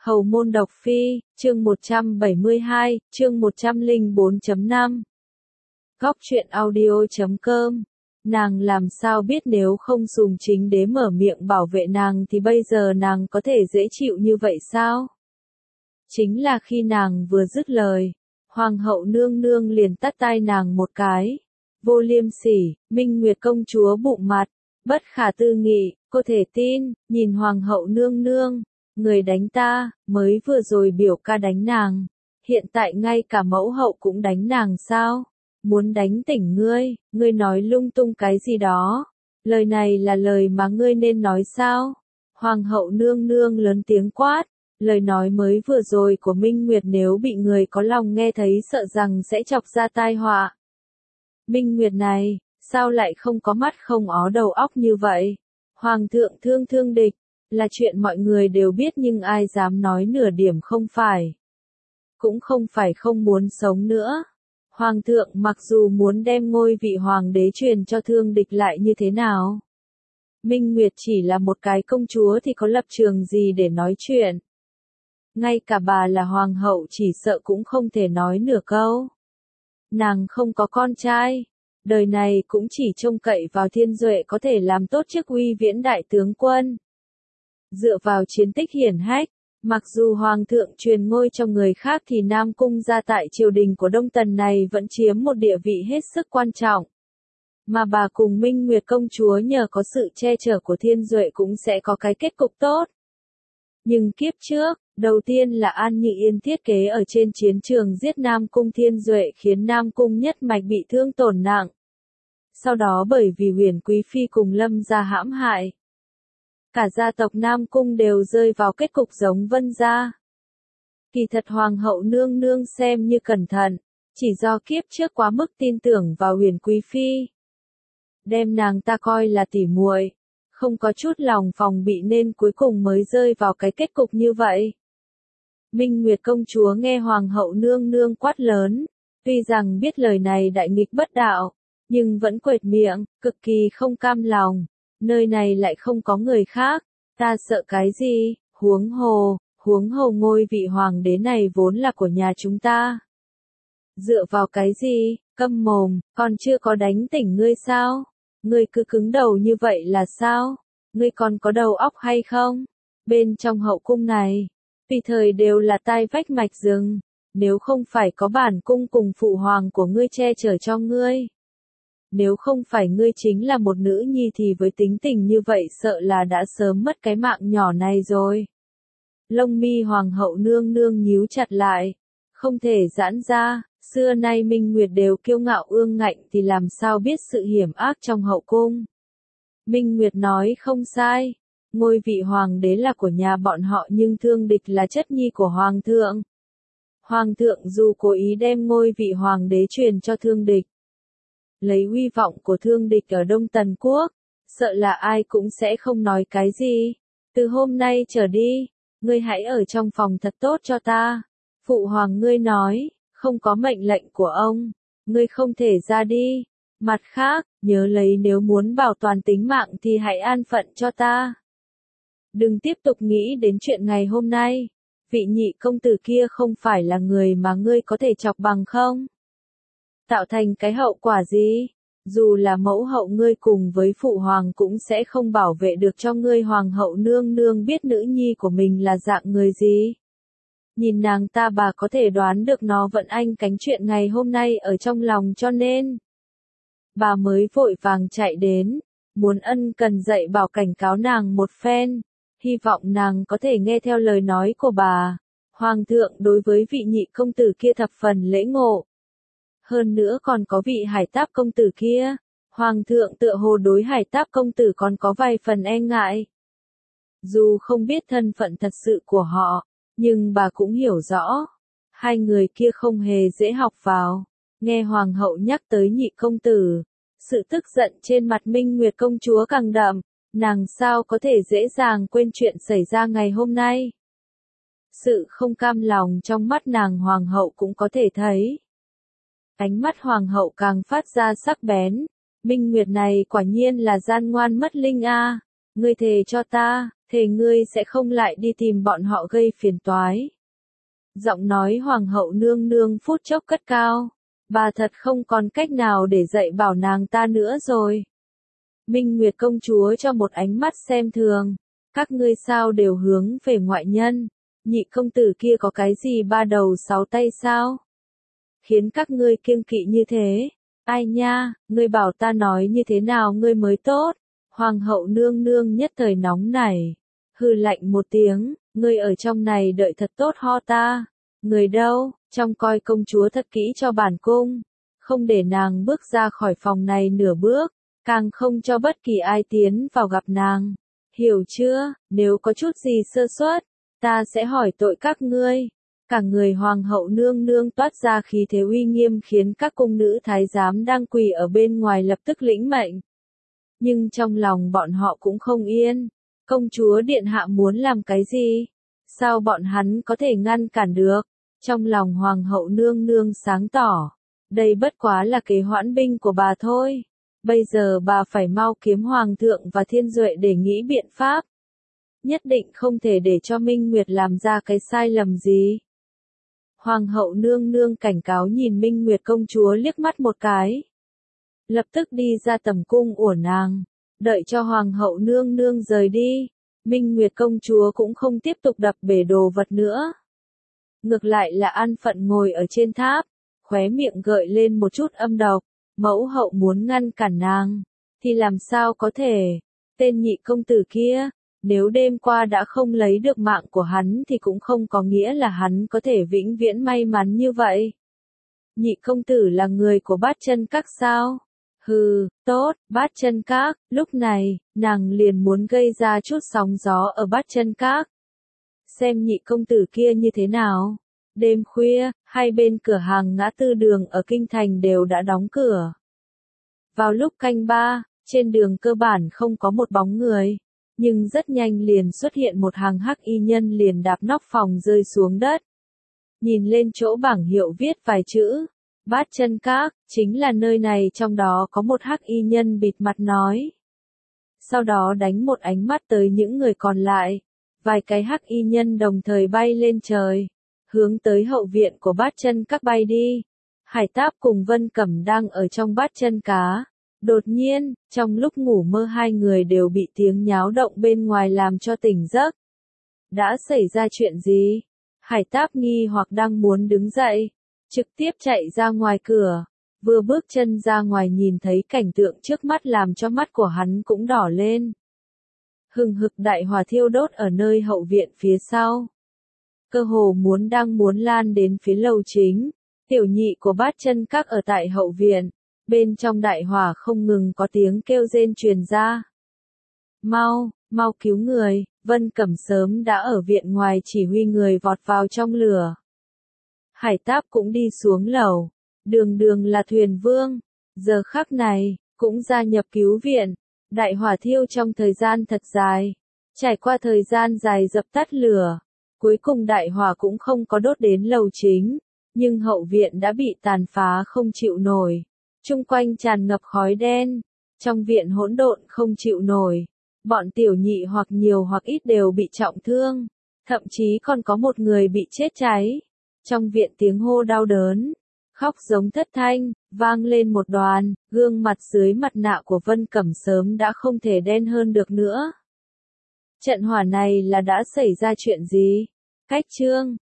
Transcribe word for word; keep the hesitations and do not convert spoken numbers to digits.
Hầu môn độc phi, chương một trăm bảy mươi hai, chương một trăm lẻ bốn chấm năm. Góc truyện audio chấm com. Nàng làm sao biết nếu không dùng chính đế mở miệng bảo vệ nàng thì bây giờ nàng có thể dễ chịu như vậy sao? Chính là khi nàng vừa dứt lời, Hoàng hậu nương nương liền tát tai nàng một cái. Vô liêm sỉ, Minh Nguyệt công chúa bụng mặt, bất khả tư nghị, có thể tin, nhìn Hoàng hậu nương nương. Người đánh ta, mới vừa rồi biểu ca đánh nàng. Hiện tại ngay cả mẫu hậu cũng đánh nàng sao? Muốn đánh tỉnh ngươi, ngươi nói lung tung cái gì đó. Lời này là lời mà ngươi nên nói sao? Hoàng hậu nương nương lớn tiếng quát. Lời nói mới vừa rồi của Minh Nguyệt nếu bị người có lòng nghe thấy sợ rằng sẽ chọc ra tai họa. Minh Nguyệt này, sao lại không có mắt không ó đầu óc như vậy? Hoàng thượng thương thương địch. Là chuyện mọi người đều biết nhưng ai dám nói nửa điểm không phải. Cũng không phải không muốn sống nữa. Hoàng thượng mặc dù muốn đem ngôi vị hoàng đế truyền cho thương địch lại như thế nào. Minh Nguyệt chỉ là một cái công chúa thì có lập trường gì để nói chuyện. Ngay cả bà là hoàng hậu chỉ sợ cũng không thể nói nửa câu. Nàng không có con trai. Đời này cũng chỉ trông cậy vào Thiên Duệ có thể làm tốt chức uy viễn đại tướng quân. Dựa vào chiến tích hiển hách, mặc dù hoàng thượng truyền ngôi cho người khác thì Nam Cung gia tại triều đình của Đông Tần này vẫn chiếm một địa vị hết sức quan trọng. Mà bà cùng Minh Nguyệt công chúa nhờ có sự che chở của Thiên Duệ cũng sẽ có cái kết cục tốt. Nhưng kiếp trước, đầu tiên là An Nhị Yên thiết kế ở trên chiến trường giết Nam Cung Thiên Duệ khiến Nam Cung nhất mạch bị thương tổn nặng. Sau đó bởi vì Huyền Quý Phi cùng Lâm gia hãm hại. Cả gia tộc Nam Cung đều rơi vào kết cục giống Vân gia. Kỳ thật Hoàng hậu nương nương xem như cẩn thận, chỉ do kiếp trước quá mức tin tưởng vào Huyền Quý Phi. Đem nàng ta coi là tỉ muội, không có chút lòng phòng bị nên cuối cùng mới rơi vào cái kết cục như vậy. Minh Nguyệt công chúa nghe Hoàng hậu nương nương quát lớn, tuy rằng biết lời này đại nghịch bất đạo, nhưng vẫn quệt miệng, cực kỳ không cam lòng. Nơi này lại không có người khác, ta sợ cái gì, huống hồ, huống hồ ngôi vị hoàng đế này vốn là của nhà chúng ta. Dựa vào cái gì, câm mồm, còn chưa có đánh tỉnh ngươi sao? Ngươi cứ cứng đầu như vậy là sao? Ngươi còn có đầu óc hay không? Bên trong hậu cung này, tùy thời đều là tai vách mạch rừng, nếu không phải có bản cung cùng phụ hoàng của ngươi che chở cho ngươi. Nếu không phải ngươi chính là một nữ nhi thì với tính tình như vậy sợ là đã sớm mất cái mạng nhỏ này rồi. Lông mi Hoàng hậu nương nương nhíu chặt lại, không thể giãn ra, xưa nay Minh Nguyệt đều kiêu ngạo ương ngạnh thì làm sao biết sự hiểm ác trong hậu cung. Minh Nguyệt nói không sai, ngôi vị hoàng đế là của nhà bọn họ nhưng thương địch là chất nhi của hoàng thượng. Hoàng thượng dù cố ý đem ngôi vị hoàng đế truyền cho thương địch, lấy uy vọng của thương địch ở Đông Tần Quốc, sợ là ai cũng sẽ không nói cái gì. Từ hôm nay trở đi, ngươi hãy ở trong phòng thật tốt cho ta. Phụ hoàng ngươi nói, không có mệnh lệnh của ông, ngươi không thể ra đi. Mặt khác, nhớ lấy nếu muốn bảo toàn tính mạng thì hãy an phận cho ta. Đừng tiếp tục nghĩ đến chuyện ngày hôm nay. Vị nhị công tử kia không phải là người mà ngươi có thể chọc bằng không? Tạo thành cái hậu quả gì? Dù là mẫu hậu ngươi cùng với phụ hoàng cũng sẽ không bảo vệ được cho ngươi. Hoàng hậu nương nương biết nữ nhi của mình là dạng người gì. Nhìn nàng ta bà có thể đoán được nó vẫn anh cánh chuyện ngày hôm nay ở trong lòng cho nên. Bà mới vội vàng chạy đến, muốn ân cần dạy bảo cảnh cáo nàng một phen, hy vọng nàng có thể nghe theo lời nói của bà. Hoàng thượng đối với vị nhị công tử kia thập phần lễ ngộ. Hơn nữa còn có vị hải táp công tử kia, hoàng thượng tựa hồ đối hải táp công tử còn có vài phần e ngại. Dù không biết thân phận thật sự của họ, nhưng bà cũng hiểu rõ, hai người kia không hề dễ học vào. Nghe hoàng hậu nhắc tới nhị công tử, sự tức giận trên mặt Minh Nguyệt công chúa càng đậm, nàng sao có thể dễ dàng quên chuyện xảy ra ngày hôm nay. Sự không cam lòng trong mắt nàng hoàng hậu cũng có thể thấy. Ánh mắt hoàng hậu càng phát ra sắc bén. Minh Nguyệt này quả nhiên là gian ngoan mất linh a. Ngươi thề cho ta, Thề ngươi sẽ không lại đi tìm bọn họ gây phiền toái. Giọng nói hoàng hậu nương nương phút chốc cất cao. Bà thật không còn cách nào để dạy bảo nàng ta nữa rồi. Minh Nguyệt công chúa cho một ánh mắt xem thường. Các ngươi sao đều hướng về ngoại nhân. Nhị công tử kia có cái gì ba đầu sáu tay sao? Khiến các ngươi kiêng kỵ như thế. Ai nha, ngươi bảo ta nói như thế nào ngươi mới tốt. Hoàng hậu nương nương nhất thời nóng nảy. Hừ lạnh một tiếng, ngươi ở trong này đợi thật tốt ho ta. Người đâu, trong coi công chúa thật kỹ cho bản cung. Không để nàng bước ra khỏi phòng này nửa bước. Càng không cho bất kỳ ai tiến vào gặp nàng. Hiểu chưa, nếu có chút gì sơ suất, ta sẽ hỏi tội các ngươi. Cả người hoàng hậu nương nương toát ra khí thế uy nghiêm khiến các cung nữ thái giám đang quỳ ở bên ngoài lập tức lĩnh mệnh. Nhưng trong lòng bọn họ cũng không yên. Công chúa điện hạ muốn làm cái gì? Sao bọn hắn có thể ngăn cản được? Trong lòng hoàng hậu nương nương sáng tỏ. Đây bất quá là kế hoãn binh của bà thôi. Bây giờ bà phải mau kiếm hoàng thượng và thiên duệ để nghĩ biện pháp. Nhất định không thể để cho Minh Nguyệt làm ra cái sai lầm gì. Hoàng hậu nương nương cảnh cáo nhìn Minh Nguyệt công chúa liếc mắt một cái. Lập tức đi ra tầm cung của nàng. Đợi cho hoàng hậu nương nương rời đi. Minh Nguyệt công chúa cũng không tiếp tục đập bể đồ vật nữa. Ngược lại là an phận ngồi ở trên tháp. Khóe miệng gợi lên một chút âm độc. Mẫu hậu muốn ngăn cản nàng. Thì làm sao có thể. Tên nhị công tử kia. Nếu đêm qua đã không lấy được mạng của hắn thì cũng không có nghĩa là hắn có thể vĩnh viễn may mắn như vậy. Nhị công tử là người của Bát Chân Các sao? Hừ, tốt, Bát Chân Các. Lúc này, nàng liền muốn gây ra chút sóng gió ở Bát Chân Các. Xem nhị công tử kia như thế nào. Đêm khuya, hai bên cửa hàng ngã tư đường ở Kinh Thành đều đã đóng cửa. Vào lúc canh ba, trên đường cơ bản không có một bóng người. Nhưng rất nhanh liền xuất hiện một hàng hắc y nhân liền đạp nóc phòng rơi xuống đất. Nhìn lên chỗ bảng hiệu viết vài chữ. Bát Chân Các, chính là nơi này trong đó có một hắc y nhân bịt mặt nói. Sau đó đánh một ánh mắt tới những người còn lại. Vài cái hắc y nhân đồng thời bay lên trời. Hướng tới hậu viện của Bát Chân Các bay đi. Hải Táp cùng Vân Cẩm đang ở trong Bát Chân Cá. Đột nhiên, trong lúc ngủ mơ hai người đều bị tiếng nháo động bên ngoài làm cho tỉnh giấc. Đã xảy ra chuyện gì? Hải Táp nghi hoặc đang muốn đứng dậy. Trực tiếp chạy ra ngoài cửa. Vừa bước chân ra ngoài nhìn thấy cảnh tượng trước mắt làm cho mắt của hắn cũng đỏ lên. Hừng hực đại hỏa thiêu đốt ở nơi hậu viện phía sau. Cơ hồ muốn đang muốn lan đến phía lầu chính. Tiểu nhị của Bát Chân Các ở tại hậu viện. Bên trong đại hỏa không ngừng có tiếng kêu rên truyền ra. Mau, mau cứu người, Vân Cẩm sớm đã ở viện ngoài chỉ huy người vọt vào trong lửa. Hải Táp cũng đi xuống lầu. Đường đường là thuyền vương. Giờ khắc này, cũng gia nhập cứu viện. Đại hỏa thiêu trong thời gian thật dài. Trải qua thời gian dài dập tắt lửa. Cuối cùng đại hỏa cũng không có đốt đến lầu chính. Nhưng hậu viện đã bị tàn phá không chịu nổi. Trung quanh tràn ngập khói đen. Trong viện hỗn độn không chịu nổi. Bọn tiểu nhị hoặc nhiều hoặc ít đều bị trọng thương. Thậm chí còn có một người bị chết cháy. Trong viện tiếng hô đau đớn. Khóc giống thất thanh, vang lên một đoàn. Gương mặt dưới mặt nạ của Vân Cẩm sớm đã không thể đen hơn được nữa. Trận hỏa này là đã xảy ra chuyện gì? Cách chương